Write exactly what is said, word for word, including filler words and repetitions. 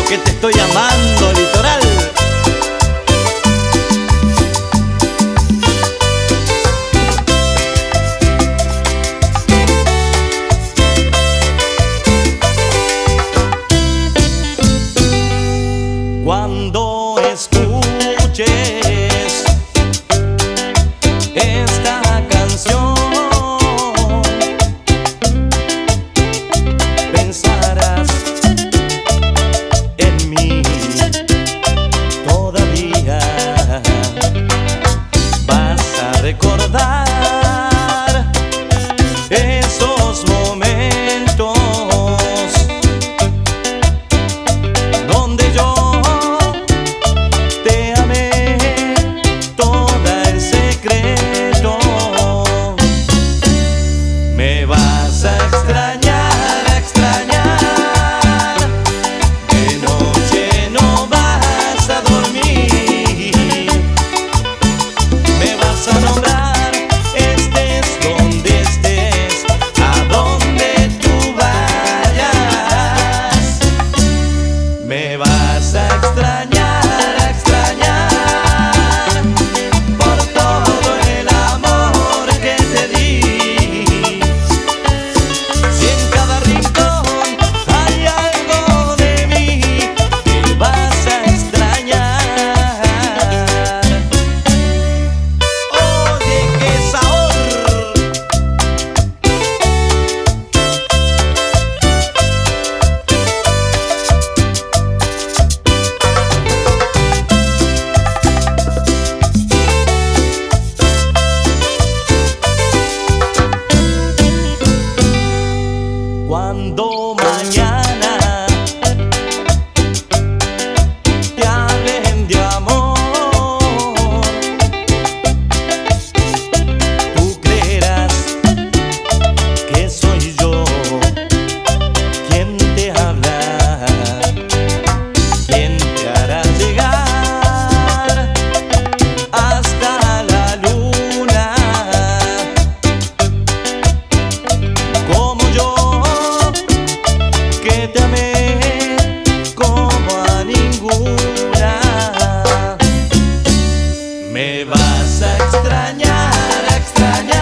que te estoy amando, litoral. Cuando escuches esta canción, pensarás en mí todavía. Vas a recordar esos momentos donde yo me vas a extrañar, a extrañar. De noche no vas a dormir. Me vas a nombrar, estés donde estés, a donde tú vayas. Me vas a extrañar, a extrañar, por todo el amor que te di. Cuando mañana te hablen de amor, tú creerás que soy yo quien te habla, quien te hará llegar hasta la luna, como yo que te amé como a ninguna. Me vas a extrañar, a extrañar.